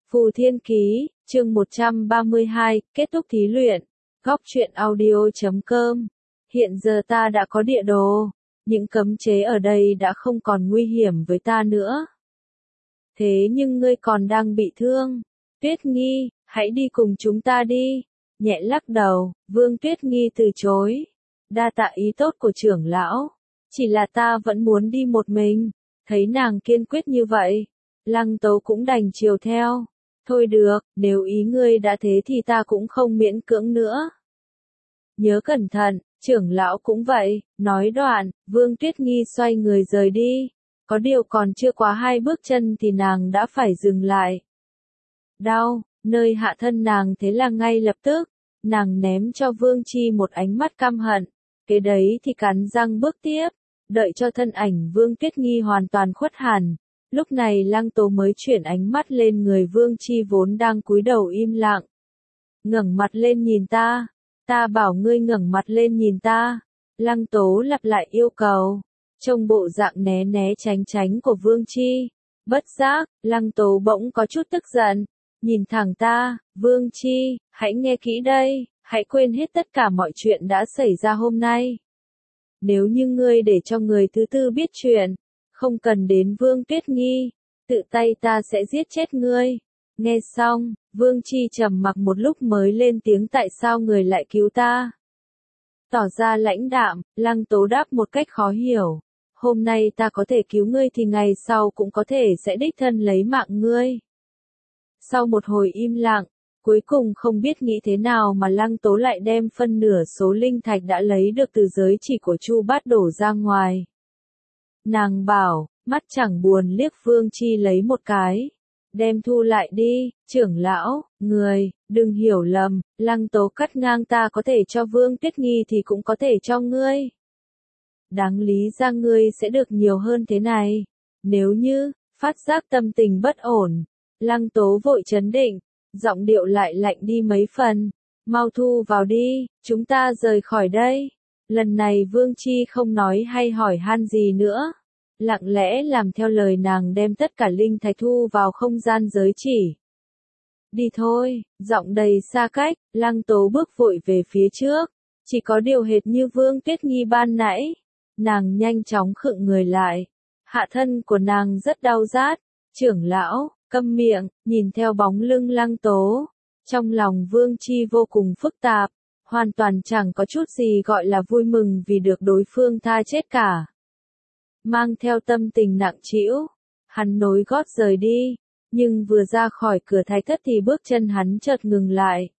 Phù Thiên Ký, chương 132, kết thúc thí luyện. Góc truyện audio.com. Hiện giờ ta đã có địa đồ, những cấm chế ở đây đã không còn nguy hiểm với ta nữa. Thế nhưng ngươi còn đang bị thương. Tuyết Nghi, hãy đi cùng chúng ta đi. Nhẹ lắc đầu, Vương Tuyết Nghi từ chối. Đa tạ ý tốt của trưởng lão. Chỉ là ta vẫn muốn đi một mình. Thấy nàng kiên quyết như vậy, Lăng Tố cũng đành chiều theo. Thôi được, nếu ý ngươi đã thế thì ta cũng không miễn cưỡng nữa. Nhớ cẩn thận, trưởng lão cũng vậy, nói đoạn, Vương Tuyết Nghi xoay người rời đi. Có điều còn chưa quá 2 bước chân thì nàng đã phải dừng lại. Đau, nơi hạ thân nàng thế là ngay lập tức, nàng ném cho Vương Chi một ánh mắt căm hận. Kế đấy thì cắn răng bước tiếp, đợi cho thân ảnh Vương Tuyết Nghi hoàn toàn khuất hẳn. Lúc này Lăng Tố mới chuyển ánh mắt lên người Vương Chi vốn đang cúi đầu im lặng. Ngẩng mặt lên nhìn ta. Ta bảo ngươi ngẩng mặt lên nhìn ta. Lăng Tố lặp lại yêu cầu. Trông bộ dạng né né tránh tránh của Vương Chi. Bất giác, Lăng Tố bỗng có chút tức giận. Nhìn thẳng ta, Vương Chi, hãy nghe kỹ đây, hãy quên hết tất cả mọi chuyện đã xảy ra hôm nay. Nếu như ngươi để cho người thứ tư biết chuyện, không cần đến Vương Tuyết Nghi, tự tay ta sẽ giết chết ngươi. Nghe xong, Vương Chi trầm mặc một lúc mới lên tiếng tại sao người lại cứu ta. Tỏ ra lãnh đạm, Lăng Tố đáp một cách khó hiểu. Hôm nay ta có thể cứu ngươi thì ngày sau cũng có thể sẽ đích thân lấy mạng ngươi. Sau một hồi im lặng, cuối cùng không biết nghĩ thế nào mà Lăng Tố lại đem phân nửa số linh thạch đã lấy được từ giới chỉ của Chu Bát đổ ra ngoài. Nàng bảo, mắt chẳng buồn liếc Vương Chi lấy một cái. Đem thu lại đi, trưởng lão, người, đừng hiểu lầm, Lăng Tố cắt ngang ta có thể cho Vương Tuyết Nghi thì cũng có thể cho ngươi. Đáng lý ra ngươi sẽ được nhiều hơn thế này. Nếu như, phát giác tâm tình bất ổn, Lăng Tố vội trấn định, giọng điệu lại lạnh đi mấy phần. Mau thu vào đi, chúng ta rời khỏi đây. Lần này Vương Chi không nói hay hỏi han gì nữa. Lặng lẽ làm theo lời nàng đem tất cả linh thạch thu vào không gian giới chỉ. Đi thôi, giọng đầy xa cách, Lăng Tố bước vội về phía trước. Chỉ có điều hệt như Vương Tuyết Nghi ban nãy. Nàng nhanh chóng khựng người lại. Hạ thân của nàng rất đau rát. Trưởng lão, câm miệng, nhìn theo bóng lưng Lăng Tố. Trong lòng Vương Chi vô cùng phức tạp. Hoàn toàn chẳng có chút gì gọi là vui mừng vì được đối phương tha chết cả. Mang theo tâm tình nặng trĩu, hắn nối gót rời đi, nhưng vừa ra khỏi cửa thạch thất thì bước chân hắn chợt ngừng lại.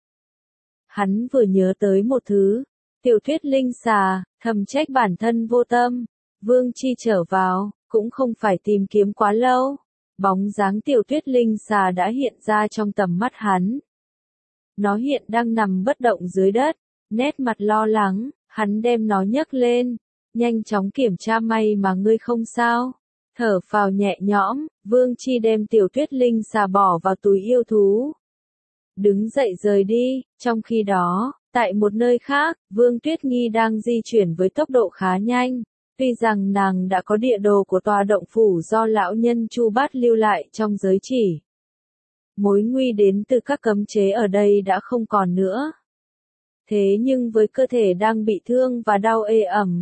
Hắn vừa nhớ tới một thứ, Tiểu Tuyết Linh Xà, thầm trách bản thân vô tâm. Vương Chi trở vào, cũng không phải tìm kiếm quá lâu, bóng dáng Tiểu Tuyết Linh Xà đã hiện ra trong tầm mắt hắn. Nó hiện đang nằm bất động dưới đất, nét mặt lo lắng, hắn đem nó nhấc lên. Nhanh chóng kiểm tra may mà ngươi không sao. Thở phào nhẹ nhõm, Vương Chi đem Tiểu Tuyết Linh Xà bỏ vào túi yêu thú. Đứng dậy rời đi, trong khi đó, tại một nơi khác, Vương Tuyết Nghi đang di chuyển với tốc độ khá nhanh. Tuy rằng nàng đã có địa đồ của tòa động phủ do lão nhân Chu Bát lưu lại trong giới chỉ. Mối nguy đến từ các cấm chế ở đây đã không còn nữa. Thế nhưng với cơ thể đang bị thương và đau ê ẩm,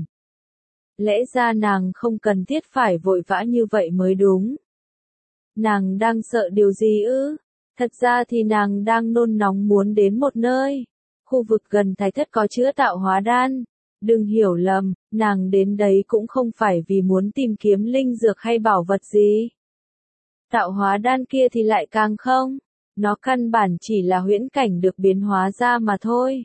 lẽ ra nàng không cần thiết phải vội vã như vậy mới đúng. Nàng đang sợ điều gì ư? Thật ra thì nàng đang nôn nóng muốn đến một nơi. Khu vực gần thạch thất có chứa tạo hóa đan. Đừng hiểu lầm, nàng đến đấy cũng không phải vì muốn tìm kiếm linh dược hay bảo vật gì. Tạo hóa đan kia thì lại càng không. Nó căn bản chỉ là huyễn cảnh được biến hóa ra mà thôi.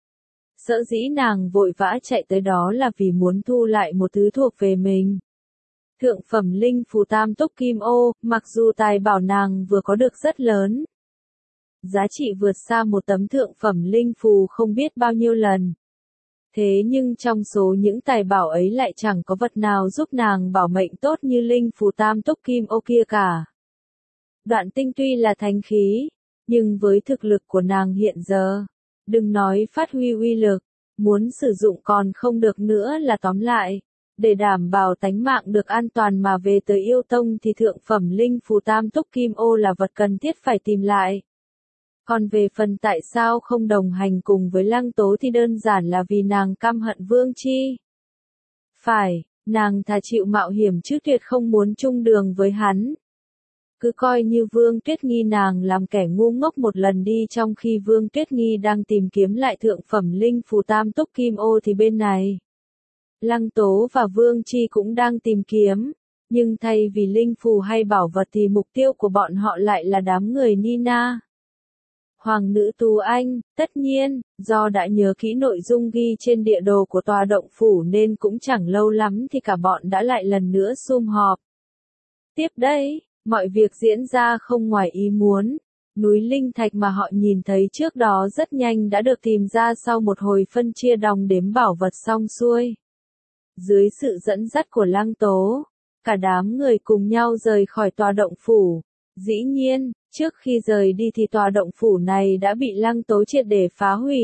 Sở dĩ nàng vội vã chạy tới đó là vì muốn thu lại một thứ thuộc về mình. Thượng phẩm linh phù tam túc kim ô, mặc dù tài bảo nàng vừa có được rất lớn. Giá trị vượt xa một tấm thượng phẩm linh phù không biết bao nhiêu lần. Thế nhưng trong số những tài bảo ấy lại chẳng có vật nào giúp nàng bảo mệnh tốt như linh phù tam túc kim ô kia cả. Đoạn tinh tuy là thánh khí, nhưng với thực lực của nàng hiện giờ, đừng nói phát huy uy lực, muốn sử dụng còn không được nữa là tóm lại. Để đảm bảo tánh mạng được an toàn mà về tới yêu tông thì thượng phẩm linh phù tam túc kim ô là vật cần thiết phải tìm lại. Còn về phần tại sao không đồng hành cùng với Lăng Tố thì đơn giản là vì nàng căm hận Vương Chi. Phải, nàng thà chịu mạo hiểm chứ tuyệt không muốn chung đường với hắn. Cứ coi như Vương Tuyết Nghi nàng làm kẻ ngu ngốc một lần đi, trong khi Vương Tuyết Nghi đang tìm kiếm lại thượng phẩm linh phù tam túc kim ô thì bên này Lăng Tố và Vương Chi cũng đang tìm kiếm, nhưng thay vì linh phù hay bảo vật thì mục tiêu của bọn họ lại là đám người Nina. Hoàng nữ Tú Anh, tất nhiên, do đã nhớ kỹ nội dung ghi trên địa đồ của tòa động phủ nên cũng chẳng lâu lắm thì cả bọn đã lại lần nữa sum họp. Tiếp đây, mọi việc diễn ra không ngoài ý muốn. Núi linh thạch mà họ nhìn thấy trước đó rất nhanh đã được tìm ra sau một hồi phân chia đong đếm bảo vật xong xuôi. Dưới sự dẫn dắt của Lăng Tố, cả đám người cùng nhau rời khỏi tòa động phủ. Dĩ nhiên, trước khi rời đi thì tòa động phủ này đã bị Lăng Tố triệt để phá hủy.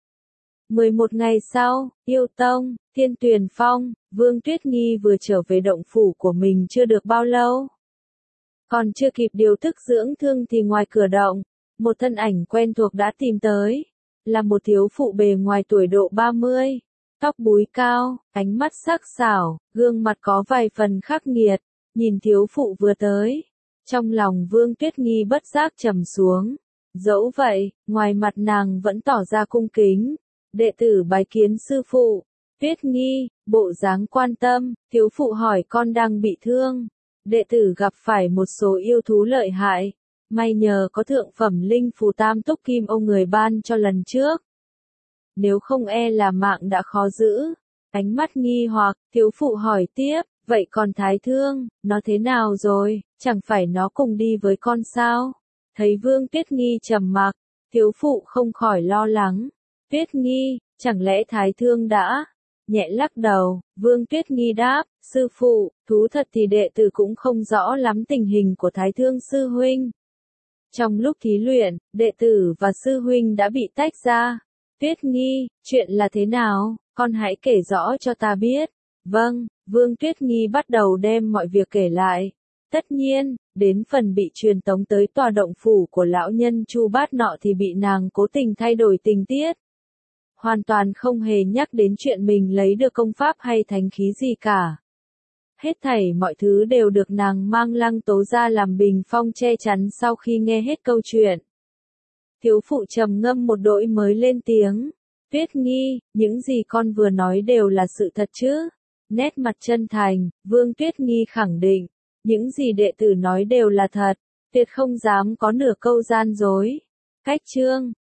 11 ngày sau, Yêu Tông, Thiên Tuyền Phong, Vương Tuyết Nghi vừa trở về động phủ của mình chưa được bao lâu. Còn chưa kịp điều tức dưỡng thương thì ngoài cửa động, một thân ảnh quen thuộc đã tìm tới. Là một thiếu phụ bề ngoài tuổi độ 30, tóc búi cao, ánh mắt sắc sảo, gương mặt có vài phần khắc nghiệt. Nhìn thiếu phụ vừa tới, trong lòng Vương Tuyết Nghi bất giác trầm xuống. Dẫu vậy, ngoài mặt nàng vẫn tỏ ra cung kính. Đệ tử bái kiến sư phụ. Tuyết Nghi, bộ dáng quan tâm, thiếu phụ hỏi con đang bị thương. Đệ tử gặp phải một số yêu thú lợi hại. May nhờ có thượng phẩm linh phù tam túc kim ô người ban cho lần trước. Nếu không e là mạng đã khó giữ. Ánh mắt nghi hoặc, thiếu phụ hỏi tiếp, vậy còn Thái Thương, nó thế nào rồi, chẳng phải nó cùng đi với con sao? Thấy Vương Tuyết Nghi trầm mặc, thiếu phụ không khỏi lo lắng. Tuyết Nghi, chẳng lẽ Thái Thương đã? Nhẹ lắc đầu, Vương Tuyết Nghi đáp, sư phụ, thú thật thì đệ tử cũng không rõ lắm tình hình của Thái Thương sư huynh. Trong lúc thí luyện, đệ tử và sư huynh đã bị tách ra. Tuyết Nghi, chuyện là thế nào, con hãy kể rõ cho ta biết. Vâng, Vương Tuyết Nghi bắt đầu đem mọi việc kể lại. Tất nhiên, đến phần bị truyền tống tới tòa động phủ của lão nhân Chu Bát nọ thì bị nàng cố tình thay đổi tình tiết. Hoàn toàn không hề nhắc đến chuyện mình lấy được công pháp hay thánh khí gì cả. Hết thảy mọi thứ đều được nàng mang Lăng Tố ra làm bình phong che chắn sau khi nghe hết câu chuyện. Thiếu phụ trầm ngâm một đỗi mới lên tiếng. Tuyết Nghi, những gì con vừa nói đều là sự thật chứ? Nét mặt chân thành, Vương Tuyết Nghi khẳng định. Những gì đệ tử nói đều là thật, tuyệt không dám có nửa câu gian dối. Cách chương